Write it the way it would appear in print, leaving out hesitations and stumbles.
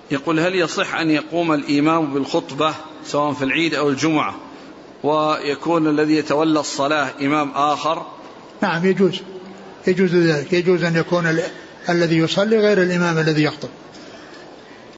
يقول هل يصح أن يقوم الإمام بالخطبة سواء في العيد أو الجمعة ويكون الذي يتولى الصلاة إمام آخر؟ نعم يجوز ذلك، يجوز أن يكون الذي يصلي غير الإمام الذي يخطب.